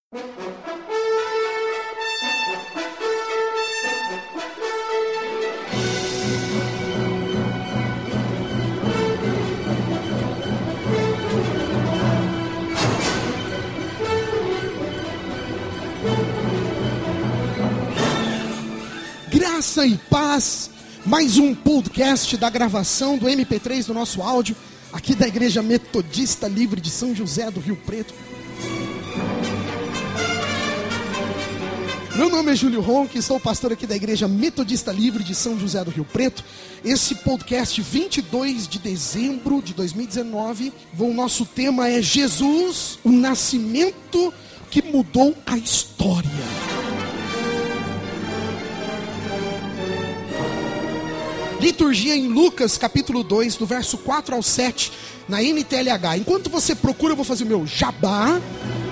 Graça e paz, mais um podcast da gravação do MP3 do nosso áudio, aqui da Igreja Metodista Livre de São José do Rio Preto. Meu nome é Júlio Ronque, sou pastor aqui da Igreja Metodista Livre de São José do Rio Preto. Esse podcast 22 de dezembro de 2019, o nosso tema é Jesus, o nascimento que mudou a história. Liturgia em Lucas, capítulo 2, do verso 4 ao 7, na NTLH. Enquanto você procura, eu vou fazer o meu jabá.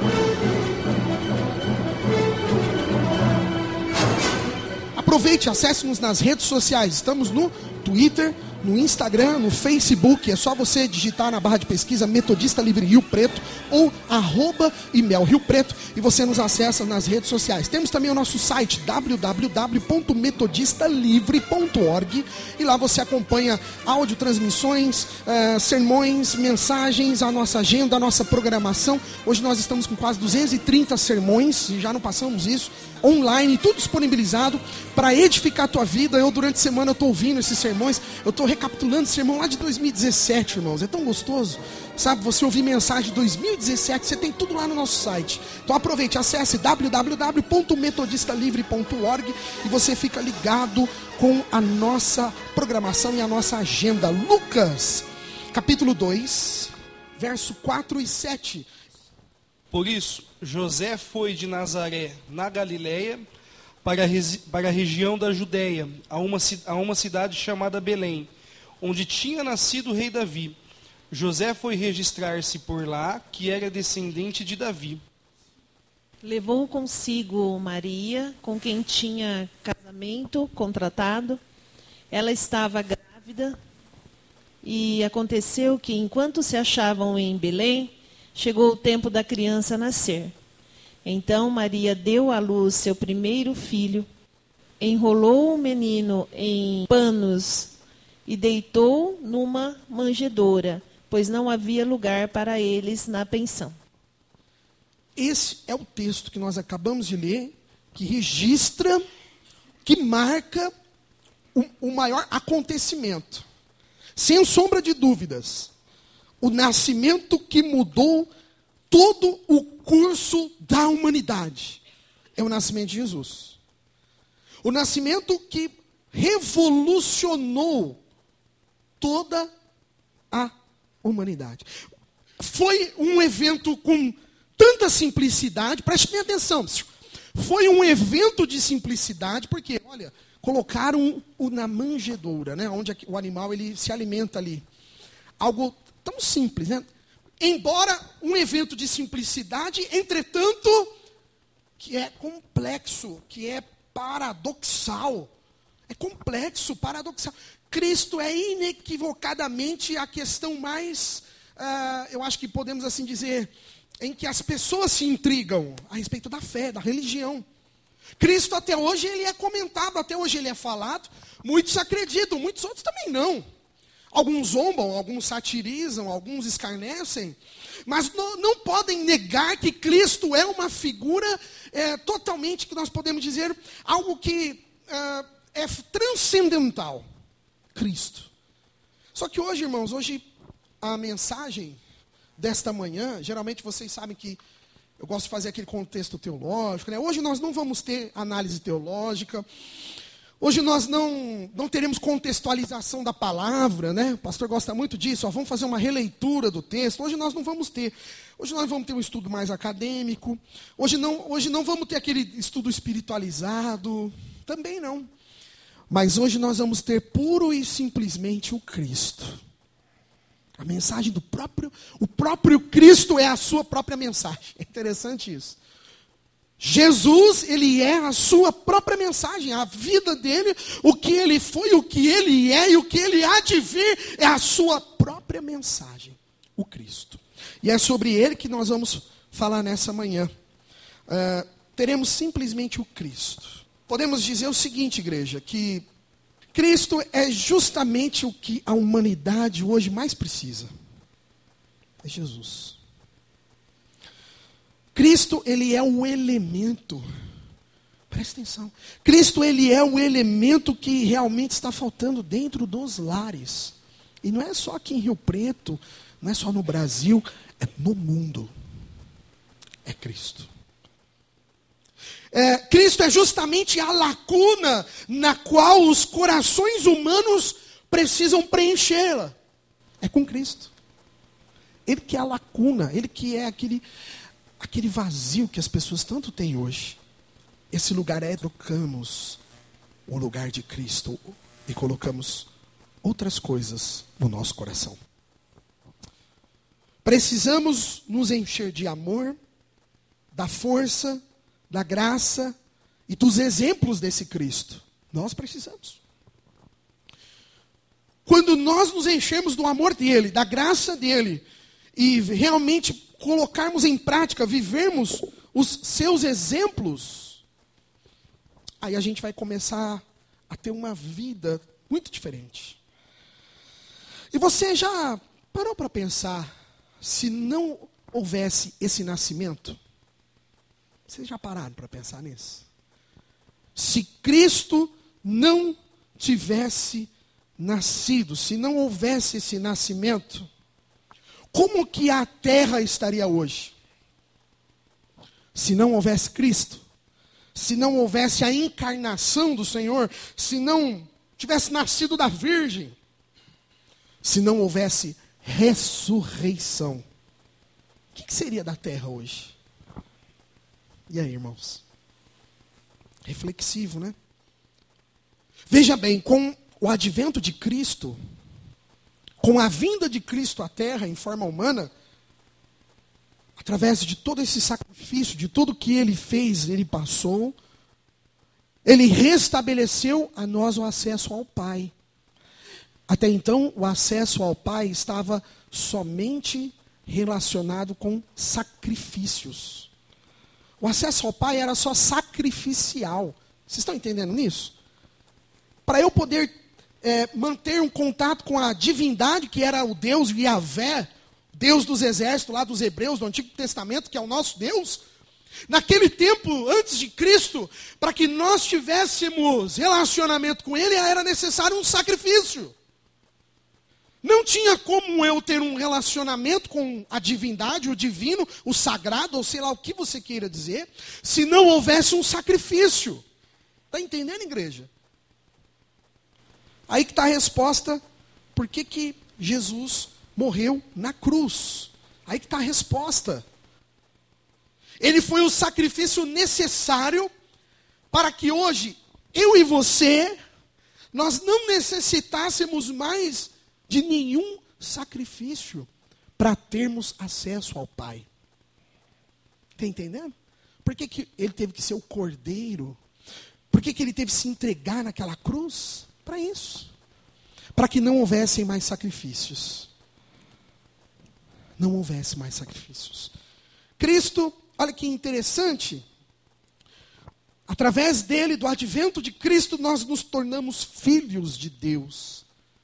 Aproveite, acesse-nos nas redes sociais. Estamos no Twitter, no Instagram, no Facebook. É só você digitar na barra de pesquisa Metodista Livre Rio Preto ou @IMEL Rio Preto e você nos acessa nas redes sociais. Temos também o nosso site www.metodistalivre.org e lá você acompanha áudio, transmissões, sermões, mensagens, a nossa agenda, a nossa programação. Hoje nós estamos com quase 230 sermões, e já não passamos isso, online, tudo disponibilizado para edificar a tua vida. Eu durante a semana estou ouvindo esses sermões, eu estou recapitulando esse sermão lá de 2017, irmãos, é tão gostoso, sabe, você ouvir mensagem de 2017, você tem tudo lá no nosso site. Então aproveite, acesse www.metodistalivre.org e você fica ligado com a nossa programação e a nossa agenda. Lucas, capítulo 2, verso 4 e 7. Por isso, José foi de Nazaré, na Galileia, para a região da Judeia, a uma cidade chamada Belém, onde tinha nascido o rei Davi. José foi registrar-se por lá, que era descendente de Davi. Levou consigo Maria, com quem tinha casamento contratado. Ela estava grávida e aconteceu que, enquanto se achavam em Belém, chegou o tempo da criança nascer. Então Maria deu à luz seu primeiro filho, enrolou o menino em panos e deitou numa manjedoura, pois não havia lugar para eles na pensão. Esse é o texto que nós acabamos de ler, que registra, que marca o maior acontecimento. Sem sombra de dúvidas, o nascimento que mudou todo o curso da humanidade. É o nascimento de Jesus. O nascimento que revolucionou toda a humanidade. Foi um evento com tanta simplicidade, preste bem atenção, foi um evento de simplicidade, porque, olha, colocaram na manjedoura, né, onde o animal ele se alimenta ali. Algo tão simples, né? Embora um evento de simplicidade, entretanto, que é complexo, que é paradoxal. É complexo, paradoxal. Cristo é inequivocadamente a questão mais, eu acho que podemos assim dizer, em que as pessoas se intrigam a respeito da fé, da religião. Cristo até hoje ele é comentado, até hoje ele é falado. Muitos acreditam, muitos outros também não. Alguns zombam, alguns satirizam, alguns escarnecem, mas não podem negar que Cristo é uma figura totalmente, que nós podemos dizer, algo que é transcendental. Cristo. Só que hoje, irmãos, hoje a mensagem desta manhã, geralmente vocês sabem que eu gosto de fazer aquele contexto teológico, né? Hoje nós não vamos ter análise teológica. Hoje nós não teremos contextualização da palavra, né? O pastor gosta muito disso, vamos fazer uma releitura do texto. Hoje nós não vamos ter. Hoje nós vamos ter um estudo mais acadêmico. Hoje não vamos ter aquele estudo espiritualizado. Também não. Mas hoje nós vamos ter puro e simplesmente o Cristo. A mensagem do próprio... O próprio Cristo é a sua própria mensagem. É interessante isso. Jesus, ele é a sua própria mensagem, a vida dele, o que ele foi, o que ele é e o que ele há de vir, é a sua própria mensagem, o Cristo. E é sobre ele que nós vamos falar nessa manhã. teremos simplesmente o Cristo. Podemos dizer o seguinte, igreja, que Cristo é justamente o que a humanidade hoje mais precisa. É Jesus. Cristo, ele é o elemento. Presta atenção. Cristo, ele é o elemento que realmente está faltando dentro dos lares. E não é só aqui em Rio Preto, não é só no Brasil, é no mundo. É Cristo. Cristo é justamente a lacuna na qual os corações humanos precisam preenchê-la. É com Cristo. Ele que é a lacuna, ele que é aquele vazio que as pessoas tanto têm hoje. Esse lugar trocamos o lugar de Cristo e colocamos outras coisas no nosso coração. Precisamos nos encher de amor, da força, da graça e dos exemplos desse Cristo. Nós precisamos. Quando nós nos enchemos do amor dele, da graça dele, e realmente colocarmos em prática, vivermos os seus exemplos, aí a gente vai começar a ter uma vida muito diferente. E você já parou para pensar, se não houvesse esse nascimento? Vocês já pararam para pensar nisso? Se Cristo não tivesse nascido, se não houvesse esse nascimento, como que a terra estaria hoje? Se não houvesse Cristo, se não houvesse a encarnação do Senhor, se não tivesse nascido da Virgem, se não houvesse ressurreição, o que seria da terra hoje? E aí, irmãos? Reflexivo, né? Veja bem, com o advento de Cristo, com a vinda de Cristo à terra em forma humana, através de todo esse sacrifício, de tudo que ele fez, ele passou, ele restabeleceu a nós o acesso ao Pai. Até então, o acesso ao Pai estava somente relacionado com sacrifícios. O acesso ao Pai era só sacrificial. Vocês estão entendendo nisso? Para eu poder manter um contato com a divindade, que era o Deus Yahvé, Deus dos exércitos lá dos hebreus, do Antigo Testamento, que é o nosso Deus, naquele tempo, antes de Cristo, para que nós tivéssemos relacionamento com Ele, era necessário um sacrifício. Não tinha como eu ter um relacionamento com a divindade, o divino, o sagrado, ou sei lá o que você queira dizer, se não houvesse um sacrifício. Está entendendo, igreja? Aí que está a resposta, por que Jesus morreu na cruz? Aí que está a resposta. Ele foi o sacrifício necessário para que hoje, eu e você, nós não necessitássemos mais de nenhum sacrifício para termos acesso ao Pai. Está entendendo? Por que ele teve que ser o cordeiro? Por que ele teve que se entregar naquela cruz? Para isso. Para que não houvessem mais sacrifícios. Não houvesse mais sacrifícios. Cristo, olha que interessante. Através dele, do advento de Cristo, nós nos tornamos filhos de Deus.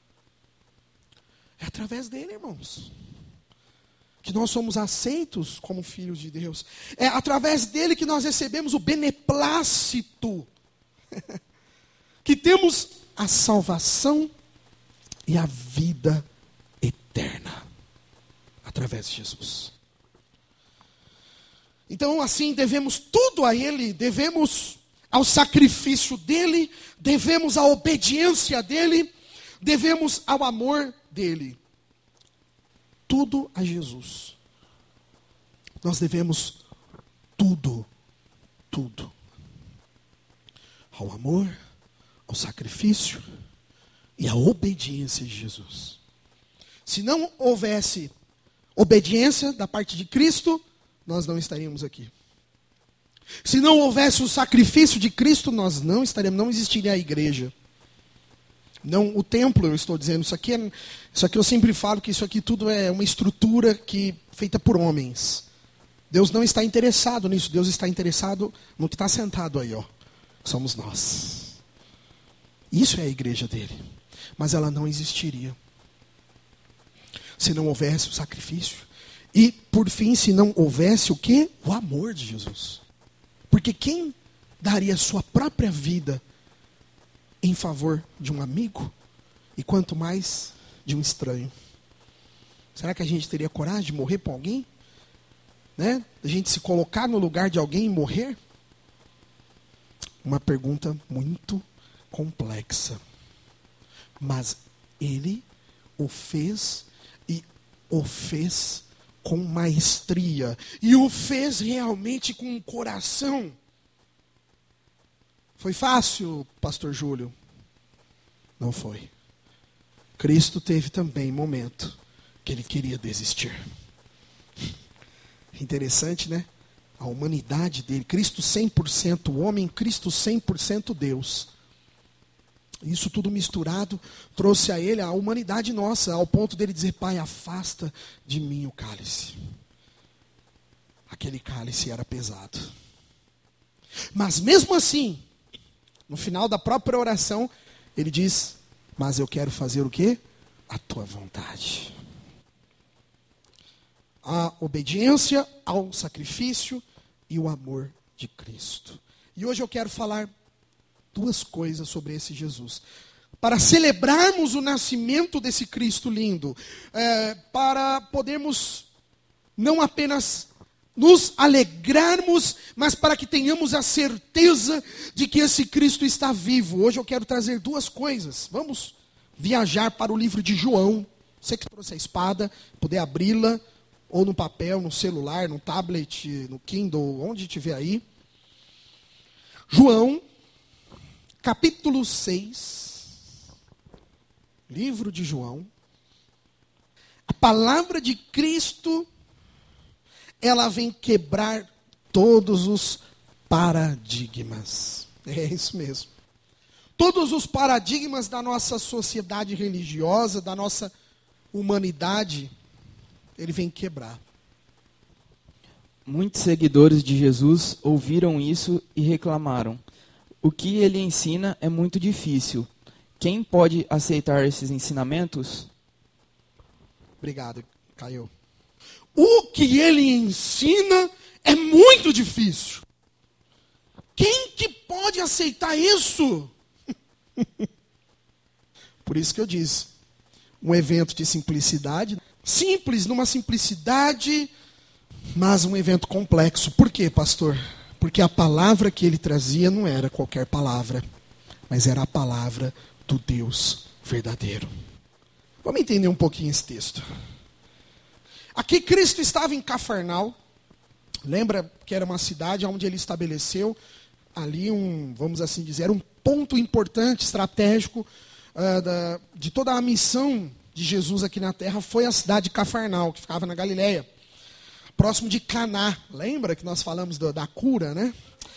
É através dele, irmãos, que nós somos aceitos como filhos de Deus. É através dele que nós recebemos o beneplácito. Que temos a salvação e a vida eterna. Através de Jesus. Então, assim, devemos tudo a Ele, devemos ao sacrifício dEle, devemos à obediência dEle, devemos ao amor dEle. Tudo a Jesus. Nós devemos tudo, tudo. Ao amor, ao sacrifício e à obediência de Jesus. Se não houvesse obediência da parte de Cristo, nós não estaríamos aqui. Se não houvesse o sacrifício de Cristo, nós não estaríamos, não existiria a igreja. Não o templo, eu estou dizendo, isso aqui eu sempre falo que isso aqui tudo é uma estrutura feita por homens. Deus não está interessado nisso. Deus está interessado no que está sentado aí, ó. Somos nós. Isso é a igreja dele. Mas ela não existiria se não houvesse o sacrifício. E, por fim, se não houvesse o quê? O amor de Jesus. Porque quem daria sua própria vida em favor de um amigo? E quanto mais de um estranho? Será que a gente teria coragem de morrer por alguém? Né? A gente se colocar no lugar de alguém e morrer? Uma pergunta muito complexa. Mas ele o fez e o fez com maestria. E o fez realmente com o coração. Foi fácil, pastor Júlio? Não foi. Cristo teve também momento que ele queria desistir. Interessante, né? A humanidade dele. Cristo 100% homem, Cristo 100% Deus. Isso tudo misturado trouxe a ele a humanidade nossa, ao ponto dele dizer: Pai, afasta de mim o cálice. Aquele cálice era pesado. Mas mesmo assim, no final da própria oração, ele diz: mas eu quero fazer o quê? A tua vontade. A obediência ao sacrifício e o amor de Cristo. E hoje eu quero falar duas coisas sobre esse Jesus. Para celebrarmos o nascimento desse Cristo lindo, para podermos não apenas nos alegrarmos, mas para que tenhamos a certeza de que esse Cristo está vivo. Hoje eu quero trazer duas coisas. Vamos viajar para o livro de João. Você que trouxe a espada, poder abri-la, ou no papel, no celular, no tablet, no Kindle, onde estiver aí. João, capítulo 6. Livro de João. A palavra de Cristo, ela vem quebrar todos os paradigmas. É isso mesmo. Todos os paradigmas da nossa sociedade religiosa, da nossa humanidade, ele vem quebrar. Muitos seguidores de Jesus ouviram isso e reclamaram: o que ele ensina é muito difícil. Quem pode aceitar esses ensinamentos? Obrigado, Caio. O que ele ensina é muito difícil. Quem que pode aceitar isso? Por isso que eu disse, um evento de simplicidade, simples, numa simplicidade, mas um evento complexo. Por quê, pastor? Porque a palavra que ele trazia não era qualquer palavra, mas era a palavra do Deus verdadeiro. Vamos entender um pouquinho esse texto. Aqui Cristo estava em Cafarnaum. Lembra que era uma cidade onde ele estabeleceu ali vamos assim dizer, um ponto importante, estratégico de toda a missão de Jesus aqui na terra. Foi a cidade de Cafarnaum, que ficava na Galileia, próximo de Caná. Lembra que nós falamos da cura, né?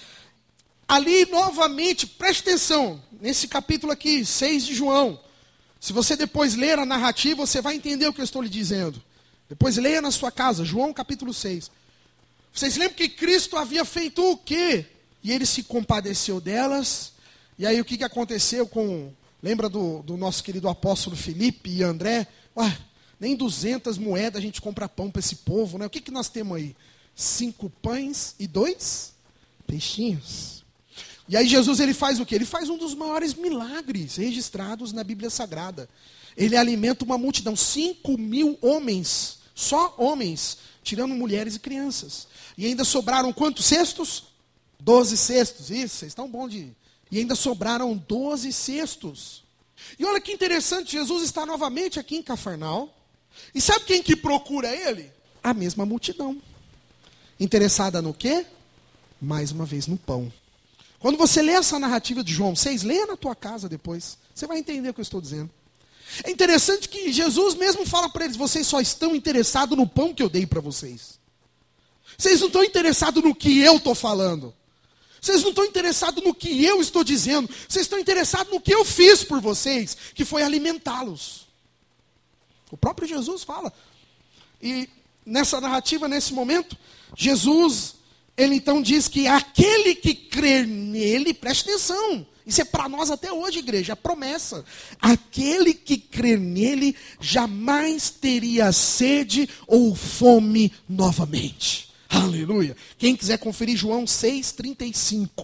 Ali, novamente, preste atenção, nesse capítulo aqui, 6 de João. Se você depois ler a narrativa, você vai entender o que eu estou lhe dizendo. Depois leia na sua casa, João capítulo 6. Vocês lembram que Cristo havia feito o quê? E ele se compadeceu delas. E aí o que aconteceu com... Lembra do nosso querido apóstolo Filipe e André? Ué, nem 200 moedas a gente compra pão para esse povo, né? O que nós temos aí? 5 pães e 2 peixinhos. E aí Jesus, ele faz o quê? Ele faz um dos maiores milagres registrados na Bíblia Sagrada. Ele alimenta uma multidão, 5.000 homens, só homens, tirando mulheres e crianças. E ainda sobraram quantos cestos? 12 cestos, isso, vocês estão bons de... E ainda sobraram 12 cestos. E olha que interessante, Jesus está novamente aqui em Cafarnaum. E sabe quem que procura ele? A mesma multidão. Interessada no quê? Mais uma vez no pão. Quando você lê essa narrativa de João 6, leia na tua casa depois. Você vai entender o que eu estou dizendo. É interessante que Jesus mesmo fala para eles: vocês só estão interessados no pão que eu dei para vocês. Vocês não estão interessados no que eu estou falando. Vocês não estão interessados no que eu estou dizendo. Vocês estão interessados no que eu fiz por vocês, que foi alimentá-los. O próprio Jesus fala. E nessa narrativa, nesse momento, Jesus, ele então diz que aquele que crer nele, preste atenção, isso é para nós até hoje, igreja, a promessa. Aquele que crer nele jamais teria sede ou fome novamente. Aleluia. Quem quiser conferir João 6,35.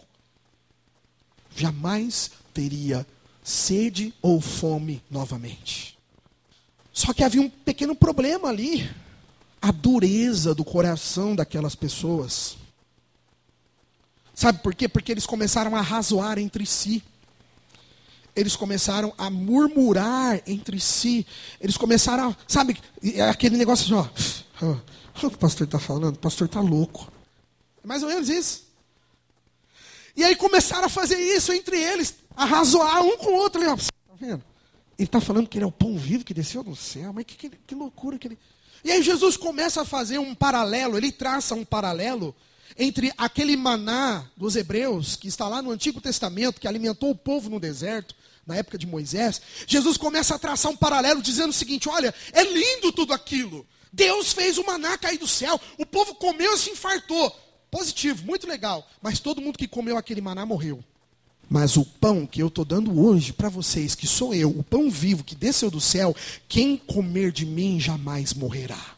Jamais teria sede ou fome novamente. Só que havia um pequeno problema ali. A dureza do coração daquelas pessoas. Sabe por quê? Porque eles começaram a razoar entre si. Eles começaram a murmurar entre si. Eles começaram a, sabe, aquele negócio assim, ó. O que o pastor está falando? O pastor está louco. É mais ou menos isso. E aí começaram a fazer isso entre eles. A razoar um com o outro. Ali, ó. Tá vendo? Ele está falando que ele é o pão vivo que desceu do céu. Mas que loucura que ele... E aí Jesus começa a fazer um paralelo. Ele traça um paralelo entre aquele maná dos hebreus, que está lá no Antigo Testamento, que alimentou o povo no deserto, na época de Moisés. Jesus começa a traçar um paralelo, dizendo o seguinte, olha, é lindo tudo aquilo. Deus fez o maná cair do céu, o povo comeu e se infartou. Positivo, muito legal. Mas todo mundo que comeu aquele maná morreu. Mas o pão que eu estou dando hoje para vocês, que sou eu, o pão vivo que desceu do céu, quem comer de mim jamais morrerá.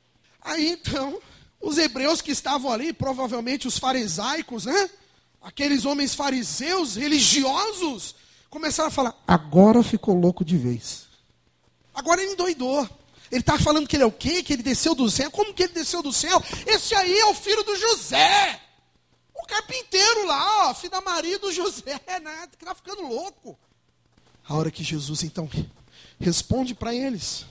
Aí então... Os hebreus que estavam ali, provavelmente os farisaicos, né? Aqueles homens fariseus, religiosos, começaram a falar, agora ficou louco de vez. Agora ele endoidou. Ele está falando que ele é o quê? Que ele desceu do céu? Como que ele desceu do céu? Esse aí é o filho do José. O carpinteiro lá, ó, filho da Maria do José, né? Que está ficando louco. A hora que Jesus, então, responde para eles.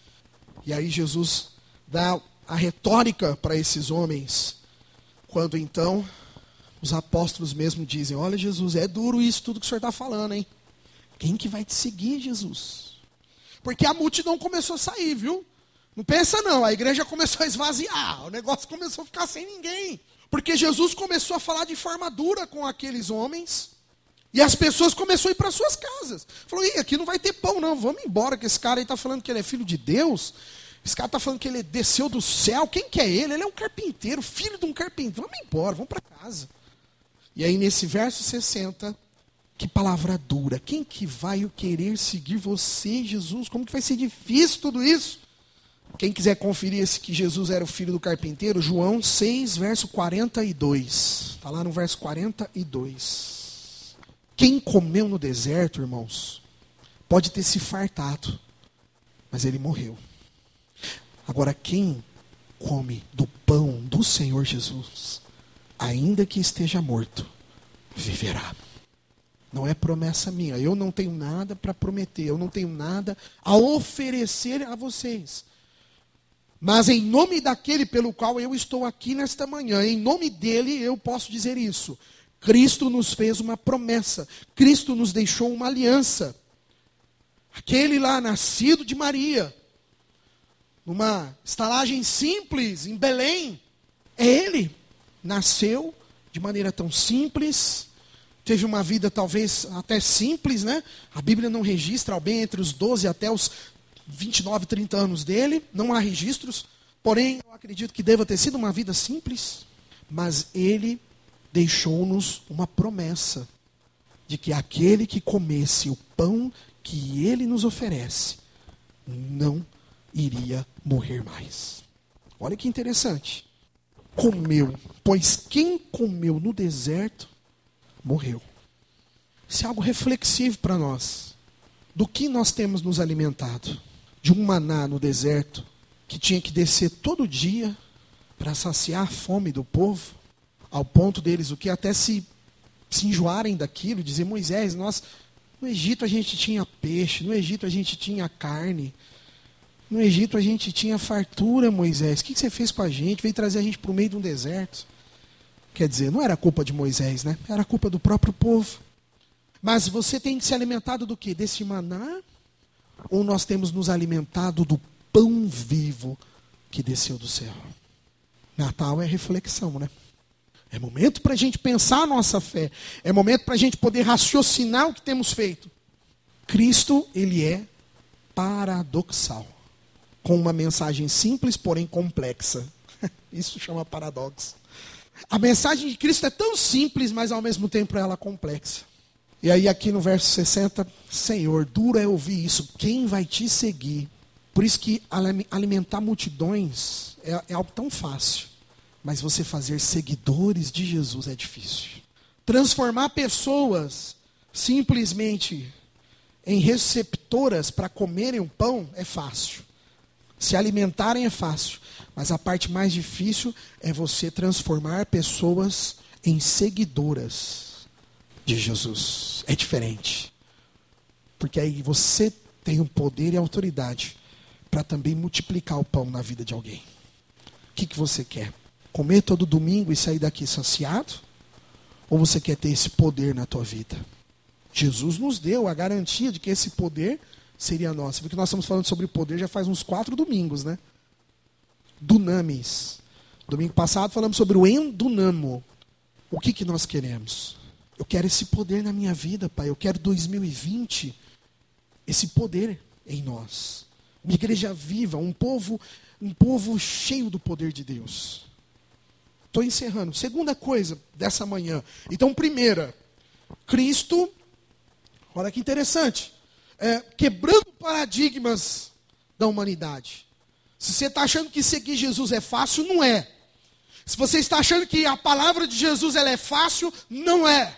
E aí Jesus dá a retórica para esses homens, quando então os apóstolos mesmo dizem, olha Jesus, é duro isso tudo que o senhor está falando, hein? Quem que vai te seguir, Jesus? Porque a multidão começou a sair, viu? Não pensa não, a igreja começou a esvaziar, o negócio começou a ficar sem ninguém. Porque Jesus começou a falar de forma dura com aqueles homens, e as pessoas começaram a ir para suas casas. Falou, ih, aqui não vai ter pão não, vamos embora, que esse cara aí está falando que ele é filho de Deus. Esse cara está falando que ele desceu do céu. Quem que é ele? Ele é um carpinteiro, filho de um carpinteiro. Vamos embora, vamos para casa. E aí nesse verso 60, que palavra dura. Quem que vai querer seguir você, Jesus? Como que vai ser difícil tudo isso? Quem quiser conferir esse que Jesus era o filho do carpinteiro, João 6, verso 42. Está lá no verso 42. Quem comeu no deserto, irmãos, pode ter se fartado, mas ele morreu. Agora, quem come do pão do Senhor Jesus, ainda que esteja morto, viverá. Não é promessa minha. Eu não tenho nada para prometer. Eu não tenho nada a oferecer a vocês. Mas em nome daquele pelo qual eu estou aqui nesta manhã, em nome dele eu posso dizer isso. Cristo nos fez uma promessa. Cristo nos deixou uma aliança. Aquele lá, nascido de Maria, numa estalagem simples, em Belém. É ele. Nasceu de maneira tão simples, teve uma vida talvez até simples, né? A Bíblia não registra bem entre os 12 até os 29, 30 anos dele. Não há registros. Porém, eu acredito que deva ter sido uma vida simples. Mas ele deixou-nos uma promessa de que aquele que comesse o pão que ele nos oferece, não iria morrer mais. Olha que interessante. Comeu, pois quem comeu no deserto, morreu. Isso é algo reflexivo para nós. Do que nós temos nos alimentado? De um maná no deserto, que tinha que descer todo dia para saciar a fome do povo, ao ponto deles o que até se enjoarem daquilo, dizer, Moisés, nós, no Egito a gente tinha peixe, no Egito a gente tinha carne, no Egito a gente tinha fartura, Moisés. O que você fez com a gente? Veio trazer a gente para o meio de um deserto. Quer dizer, não era culpa de Moisés, né? Era culpa do próprio povo. Mas você tem se alimentado do quê? Desse maná? Ou nós temos nos alimentado do pão vivo que desceu do céu? Natal é reflexão, né? É momento para a gente pensar a nossa fé. É momento para a gente poder raciocinar o que temos feito. Cristo, ele é paradoxal. com uma mensagem simples, porém complexa. Isso chama paradoxo. A mensagem de Cristo é tão simples, mas ao mesmo tempo ela é complexa. E aí aqui no verso 60, Senhor, duro é ouvir isso, quem vai te seguir? Por isso que alimentar multidões é algo tão fácil, mas você fazer seguidores de Jesus é difícil. Transformar pessoas simplesmente em receptoras para comerem o pão é fácil. Se alimentarem é fácil, mas a parte mais difícil é você transformar pessoas em seguidoras de Jesus. É diferente. Porque aí você tem o poder e a autoridade para também multiplicar o pão na vida de alguém. O que você quer? Comer todo domingo e sair daqui saciado? Ou você quer ter esse poder na tua vida? Jesus nos deu a garantia de que esse poder seria nosso. Porque nós estamos falando sobre poder já faz uns 4 domingos, né? Dunamis. Domingo passado falamos sobre o endunamo. O que nós queremos? Eu quero esse poder na minha vida, Pai. Eu quero 2020, esse poder em nós. Uma igreja viva, um povo cheio do poder de Deus. Estou encerrando. Segunda coisa dessa manhã. Então, primeira, Cristo, olha que interessante, quebrando paradigmas da humanidade. Se você está achando que seguir Jesus é fácil, não é. Se você está achando que a palavra de Jesus ela é fácil, não é.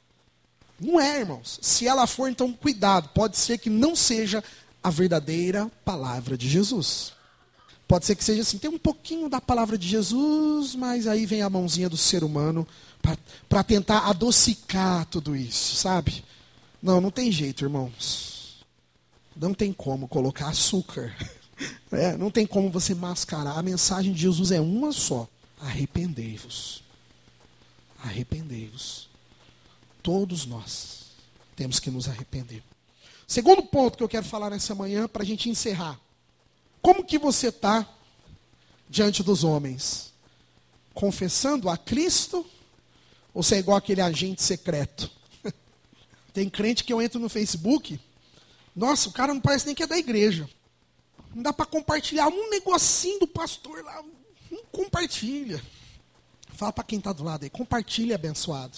Não é, irmãos. Se ela for, então cuidado. Pode ser que não seja a verdadeira palavra de Jesus. Pode ser que seja assim, tem um pouquinho da palavra de Jesus, mas aí vem a mãozinha do ser humano para tentar adocicar tudo isso, sabe? Não tem jeito, irmãos. Não tem como colocar açúcar. Não tem como você mascarar. A mensagem de Jesus é uma só. Arrependei-vos. Arrependei-vos. Todos nós temos que nos arrepender. Segundo ponto que eu quero falar nessa manhã, para a gente encerrar. Como que você está diante dos homens? Confessando a Cristo? Ou você é igual aquele agente secreto? Tem crente que eu entro no Facebook, nossa, o cara não parece nem que é da igreja. Não dá para compartilhar um negocinho do pastor lá. Não compartilha. Fala para quem está do lado aí, compartilha, abençoado.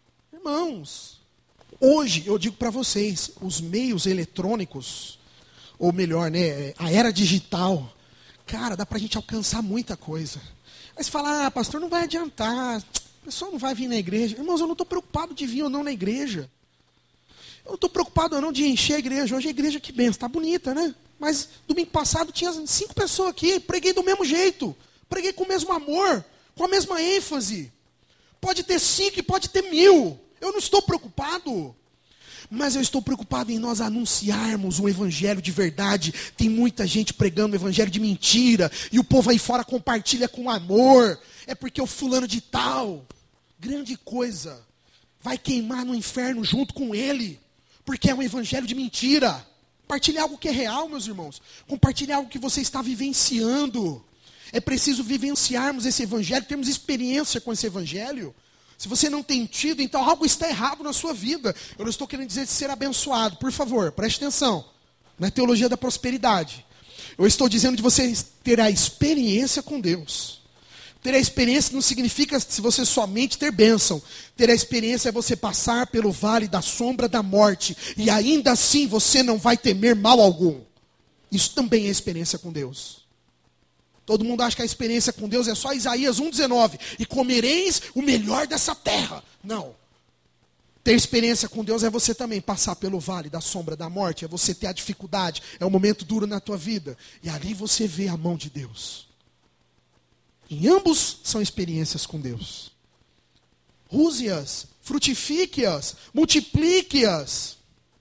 Irmãos, hoje eu digo para vocês, os meios eletrônicos, ou melhor, né, a era digital, cara, dá para a gente alcançar muita coisa. Aí você fala, pastor, não vai adiantar, a pessoa não vai vir na igreja. Irmãos, eu não estou preocupado de vir ou não na igreja. Eu não estou preocupado ou não de encher a igreja. Hoje a igreja, que benção, está bonita, né? Mas domingo passado tinha 5 pessoas aqui, preguei do mesmo jeito, preguei com o mesmo amor, com a mesma ênfase. Pode ter 5 e pode ter 1000. Eu não estou preocupado. Mas eu estou preocupado em nós anunciarmos um evangelho de verdade. Tem muita gente pregando um evangelho de mentira. E o povo aí fora compartilha com amor. É porque o fulano de tal, grande coisa, vai queimar no inferno junto com ele. Porque é um evangelho de mentira. Compartilhe algo que é real, meus irmãos. Compartilhe algo que você está vivenciando. É preciso vivenciarmos esse evangelho, termos experiência com esse evangelho. Se você não tem tido, então algo está errado na sua vida. Eu não estou querendo dizer de ser abençoado. Por favor, preste atenção. Na teologia da prosperidade. Eu estou dizendo de você ter a experiência com Deus. Ter a experiência não significa se você somente ter bênção. Ter a experiência é você passar pelo vale da sombra da morte. E ainda assim você não vai temer mal algum. Isso também é experiência com Deus. Todo mundo acha que a experiência com Deus é só Isaías 1,19. E comereis o melhor dessa terra. Não. Ter experiência com Deus é você também passar pelo vale da sombra da morte. É você ter a dificuldade. É um momento duro na tua vida. E ali você vê a mão de Deus. Em ambos são experiências com Deus. Use-as, frutifique-as, multiplique-as.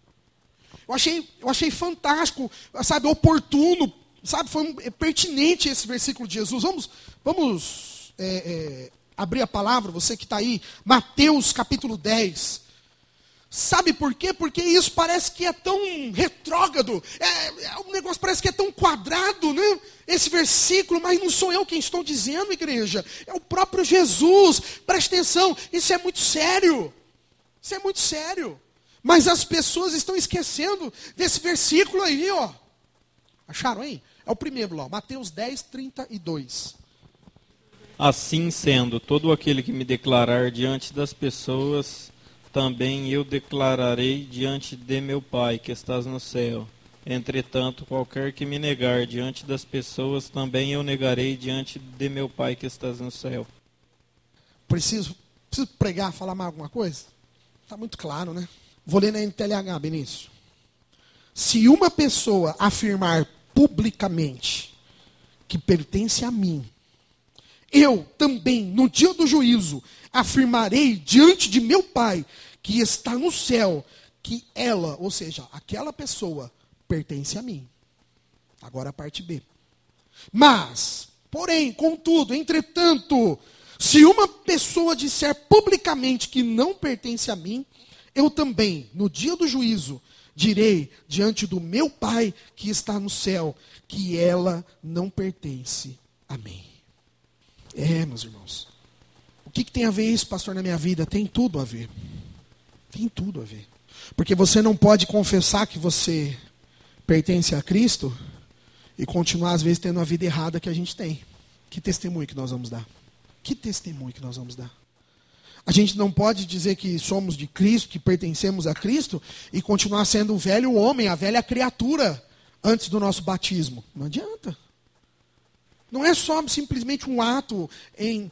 Eu achei fantástico, sabe, oportuno, sabe, foi pertinente esse versículo de Jesus. Vamos abrir a palavra, você que está aí, Mateus capítulo 10. Sabe por quê? Porque isso parece que é tão retrógrado, o negócio parece que é tão quadrado, né? Esse versículo, mas não sou eu quem estou dizendo, igreja. É o próprio Jesus. Preste atenção, isso é muito sério. Isso é muito sério. Mas as pessoas estão esquecendo desse versículo aí, ó. Acharam aí? É o primeiro lá, Mateus 10, 32. Assim sendo, todo aquele que me declarar diante das pessoas, também eu declararei diante de meu Pai que estás no céu. Entretanto, qualquer que me negar diante das pessoas, também eu negarei diante de meu Pai que estás no céu. Preciso pregar, falar mais alguma coisa? Está muito claro, né? Vou ler na NTLH, Benício. Se uma pessoa afirmar publicamente que pertence a mim, eu também, no dia do juízo, afirmarei diante de meu Pai, que está no céu, que ela, ou seja, aquela pessoa, pertence a mim. Agora a parte B. Mas, porém, contudo, entretanto, se uma pessoa disser publicamente que não pertence a mim, eu também, no dia do juízo, direi diante do meu Pai, que está no céu, que ela não pertence a mim. Meus irmãos. O que tem a ver isso, pastor, na minha vida? Tem tudo a ver. Tem tudo a ver. Porque você não pode confessar que você pertence a Cristo e continuar, às vezes, tendo a vida errada que a gente tem. Que testemunho que nós vamos dar? Que testemunho que nós vamos dar? A gente não pode dizer que somos de Cristo, que pertencemos a Cristo, e continuar sendo o velho homem, a velha criatura, antes do nosso batismo. Não adianta. Não é só simplesmente um ato em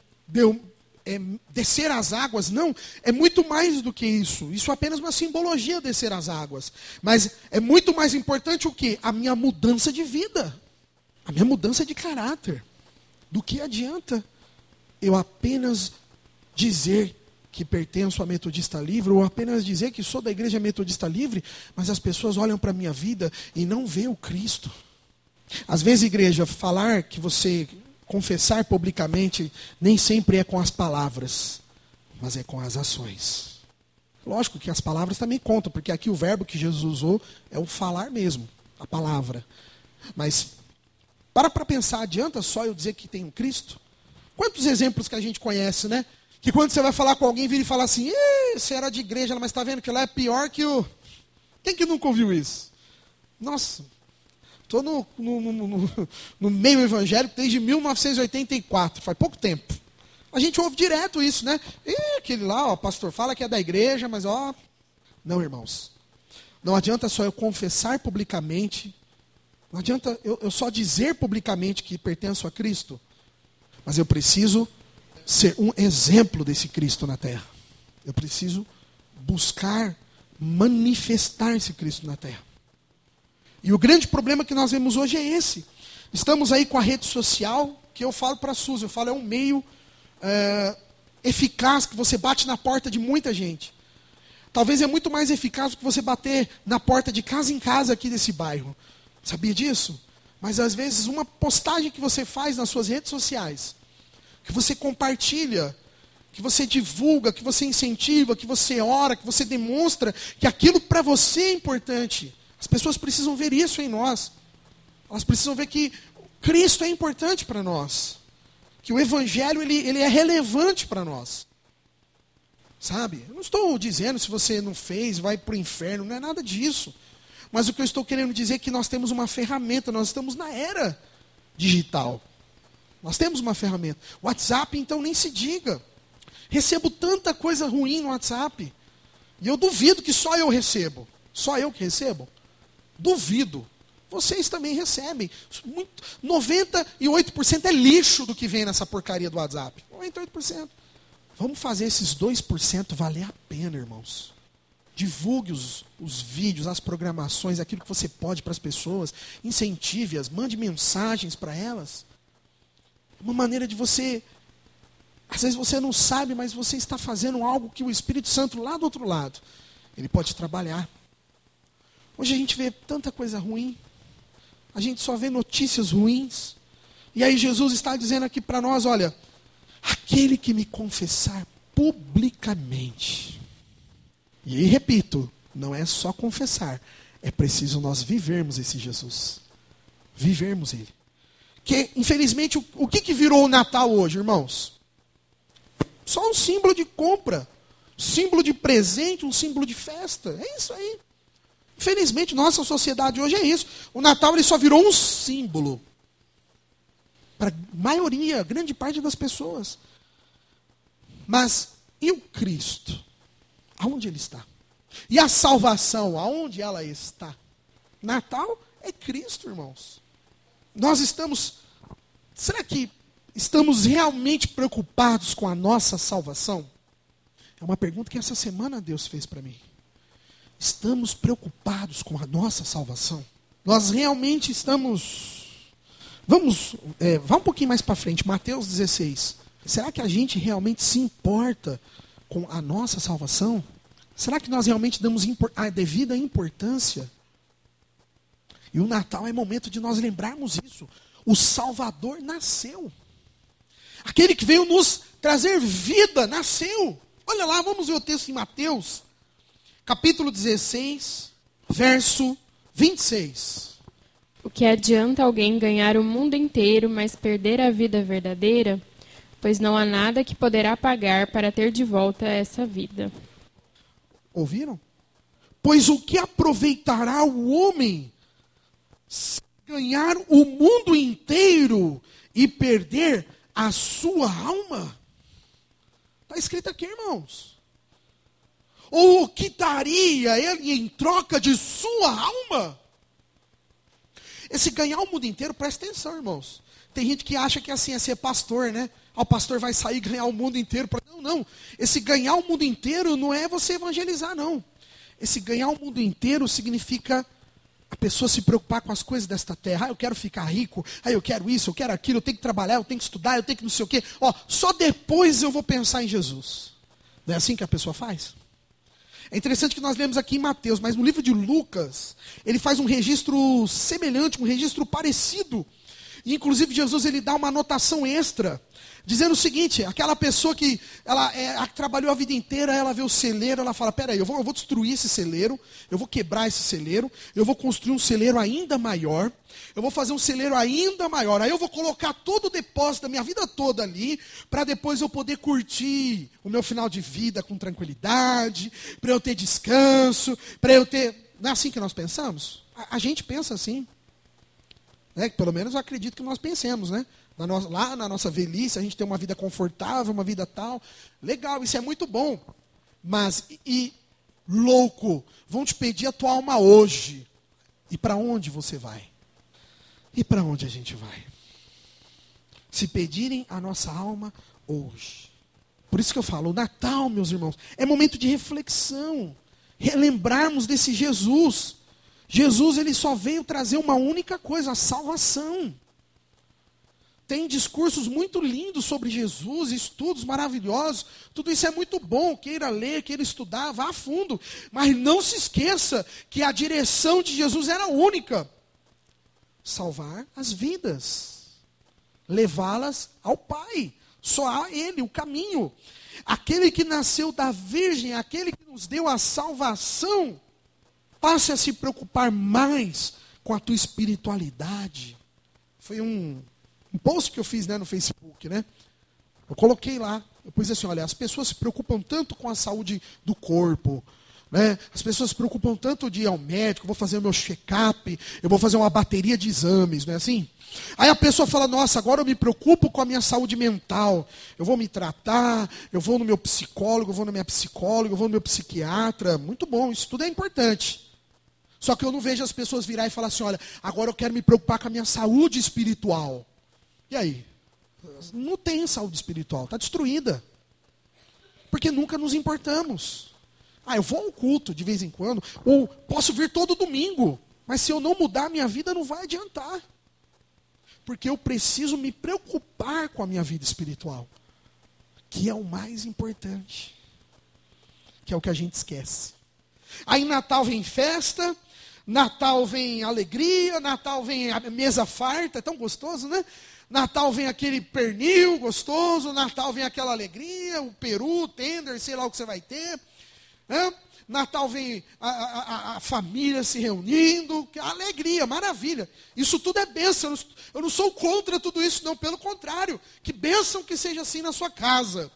descer as águas, não. É muito mais do que isso. Isso é apenas uma simbologia, descer as águas. Mas é muito mais importante o quê? A minha mudança de vida. A minha mudança de caráter. Do que adianta eu apenas dizer que pertenço à Metodista Livre, ou apenas dizer que sou da Igreja Metodista Livre, mas as pessoas olham para a minha vida e não veem o Cristo. Às vezes, igreja, falar que você confessar publicamente nem sempre é com as palavras, mas é com as ações. Lógico que as palavras também contam, porque aqui o verbo que Jesus usou é o falar mesmo, a palavra. Mas, para pensar, adianta só eu dizer que tem um Cristo? Quantos exemplos que a gente conhece, né? Que quando você vai falar com alguém, vira e fala assim, você era de igreja, mas está vendo que lá é pior que o... Quem que nunca ouviu isso? Nossa... Estou no meio evangélico desde 1984, faz pouco tempo. A gente ouve direto isso, né? Aquele lá, o pastor fala que é da igreja, mas Não, irmãos. Não adianta só eu confessar publicamente, não adianta eu só dizer publicamente que pertenço a Cristo, mas eu preciso ser um exemplo desse Cristo na terra. Eu preciso buscar manifestar esse Cristo na terra. E o grande problema que nós vemos hoje é esse. Estamos aí com a rede social, que eu falo para a Suzy, eu falo, é um meio eficaz, que você bate na porta de muita gente. Talvez é muito mais eficaz do que você bater na porta de casa em casa aqui desse bairro. Sabia disso? Mas às vezes uma postagem que você faz nas suas redes sociais, que você compartilha, que você divulga, que você incentiva, que você ora, que você demonstra que aquilo para você é importante. As pessoas precisam ver isso em nós. Elas precisam ver que Cristo é importante para nós. Que o Evangelho ele é relevante para nós. Sabe? Eu não estou dizendo se você não fez, vai para o inferno. Não é nada disso. Mas o que eu estou querendo dizer é que nós temos uma ferramenta. Nós estamos na era digital. Nós temos uma ferramenta. O WhatsApp, então, nem se diga. Recebo tanta coisa ruim no WhatsApp. E eu duvido que só eu recebo. Só eu que recebo? Duvido. Vocês também recebem. 98% é lixo do que vem nessa porcaria do WhatsApp. 98%. Vamos fazer esses 2% valer a pena, irmãos. Divulgue os vídeos, as programações, aquilo que você pode para as pessoas. Incentive-as, mande mensagens para elas. Uma maneira de você... Às vezes você não sabe, mas você está fazendo algo que o Espírito Santo lá do outro lado, ele pode trabalhar. Hoje a gente vê tanta coisa ruim. A gente só vê notícias ruins. E aí Jesus está dizendo aqui para nós, olha, aquele que me confessar publicamente. E aí, repito, não é só confessar. É preciso nós vivermos esse Jesus. Vivermos ele. Que, infelizmente, o que virou o Natal hoje, irmãos? Só um símbolo de compra. Um símbolo de presente, um símbolo de festa. É isso aí. Infelizmente, nossa sociedade hoje é isso. O Natal ele só virou um símbolo para a maioria, grande parte das pessoas. Mas e o Cristo? Aonde ele está? E a salvação, aonde ela está? Natal é Cristo, irmãos. Nós estamos... Será que estamos realmente preocupados com a nossa salvação? É uma pergunta que essa semana Deus fez para mim. Estamos preocupados com a nossa salvação? Nós realmente estamos... vá um pouquinho mais para frente, Mateus 16. Será que a gente realmente se importa com a nossa salvação? Será que nós realmente damos a devida importância? E o Natal é momento de nós lembrarmos isso. O Salvador nasceu. Aquele que veio nos trazer vida, nasceu. Olha lá, vamos ver o texto em Mateus, capítulo 16, verso 26. O que adianta alguém ganhar o mundo inteiro, mas perder a vida verdadeira? Pois não há nada que poderá pagar para ter de volta essa vida. Ouviram? Pois o que aproveitará o homem se ganhar o mundo inteiro e perder a sua alma? Está escrito aqui, irmãos. Ou o que daria ele em troca de sua alma? Esse ganhar o mundo inteiro, presta atenção, irmãos. Tem gente que acha que assim é ser pastor, né? O pastor vai sair e ganhar o mundo inteiro. Não. Esse ganhar o mundo inteiro não é você evangelizar, não. Esse ganhar o mundo inteiro significa a pessoa se preocupar com as coisas desta terra. Eu quero ficar rico, eu quero isso, eu quero aquilo, eu tenho que trabalhar, eu tenho que estudar, eu tenho que não sei o quê. Só depois eu vou pensar em Jesus. Não é assim que a pessoa faz? É interessante que nós lemos aqui em Mateus, mas no livro de Lucas, ele faz um registro semelhante, um registro parecido. E inclusive Jesus ele dá uma anotação extra, dizendo o seguinte: aquela pessoa que ela trabalhou a vida inteira, ela vê o celeiro, ela fala, peraí, eu vou destruir esse celeiro, eu vou quebrar esse celeiro, eu vou construir um celeiro ainda maior, eu vou fazer um celeiro ainda maior, aí eu vou colocar todo o depósito da minha vida toda ali, para depois eu poder curtir o meu final de vida com tranquilidade, para eu ter descanso, para eu ter... Não é assim que nós pensamos? A gente pensa assim. Pelo menos eu acredito que nós pensemos, né? Lá na nossa velhice, a gente tem uma vida confortável, uma vida tal. Legal, isso é muito bom. Mas, louco, vão te pedir a tua alma hoje. E para onde você vai? E para onde a gente vai? Se pedirem a nossa alma hoje. Por isso que eu falo, o Natal, meus irmãos, é momento de reflexão. Relembrarmos desse Jesus. Jesus, ele só veio trazer uma única coisa, a salvação. Tem discursos muito lindos sobre Jesus, estudos maravilhosos, tudo isso é muito bom, queira ler, queira estudar, vá a fundo. Mas não se esqueça que a direção de Jesus era única. Salvar as vidas, levá-las ao Pai. Só há Ele, o caminho. Aquele que nasceu da Virgem, aquele que nos deu a salvação, passe a se preocupar mais com a tua espiritualidade. Foi um post que eu fiz, no Facebook, né? Eu coloquei lá, eu pus assim, olha, as pessoas se preocupam tanto com a saúde do corpo, né? As pessoas se preocupam tanto de ir ao médico, eu vou fazer o meu check-up, eu vou fazer uma bateria de exames, não é assim? Aí a pessoa fala, nossa, agora eu me preocupo com a minha saúde mental, eu vou me tratar, eu vou no meu psicólogo, eu vou na minha psicóloga, eu vou no meu psiquiatra, muito bom, isso tudo é importante. Só que eu não vejo as pessoas virar e falar assim, olha, agora eu quero me preocupar com a minha saúde espiritual. E aí? Não tem saúde espiritual, está destruída. Porque nunca nos importamos. Eu vou ao culto de vez em quando, ou posso vir todo domingo, mas se eu não mudar a minha vida não vai adiantar. Porque eu preciso me preocupar com a minha vida espiritual, que é o mais importante, que é o que a gente esquece. Aí Natal vem festa, Natal vem alegria, Natal vem a mesa farta, é tão gostoso, né? Natal vem aquele pernil gostoso, Natal vem aquela alegria, o peru, o tender, sei lá o que você vai ter. Né? Natal vem a família se reunindo, alegria, maravilha. Isso tudo é bênção, eu não sou contra tudo isso, não, pelo contrário. Que bênção que seja assim na sua casa.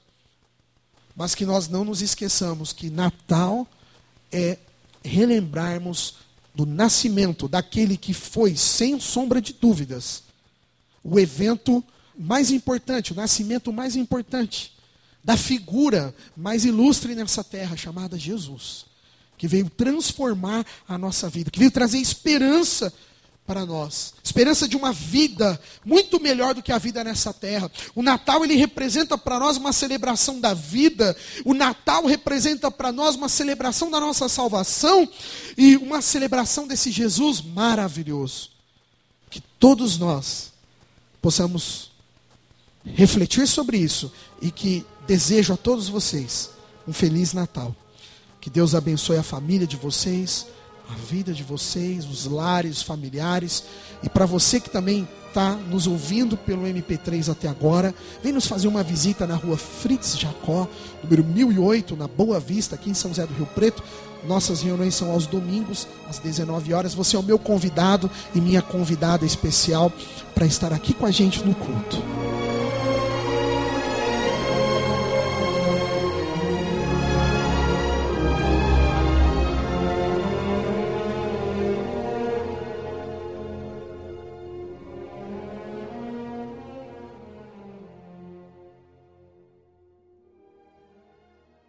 Mas que nós não nos esqueçamos que Natal é relembrarmos do nascimento daquele que foi, sem sombra de dúvidas, o evento mais importante, o nascimento mais importante, da figura mais ilustre nessa terra, chamada Jesus, que veio transformar a nossa vida, que veio trazer esperança para nós. Esperança de uma vida muito melhor do que a vida nessa terra. O Natal, ele representa para nós uma celebração da vida. O Natal representa para nós uma celebração da nossa salvação e uma celebração desse Jesus maravilhoso. Que todos nós possamos refletir sobre isso e que desejo a todos vocês um Feliz Natal. Que Deus abençoe a família de vocês, a vida de vocês, os lares, os familiares. E para você que também está nos ouvindo pelo MP3 até agora, vem nos fazer uma visita na rua Fritz Jacó, número 1008, na Boa Vista, aqui em São José do Rio Preto. Nossas reuniões são aos domingos, às 19 horas. Você é o meu convidado e minha convidada especial para estar aqui com a gente no culto.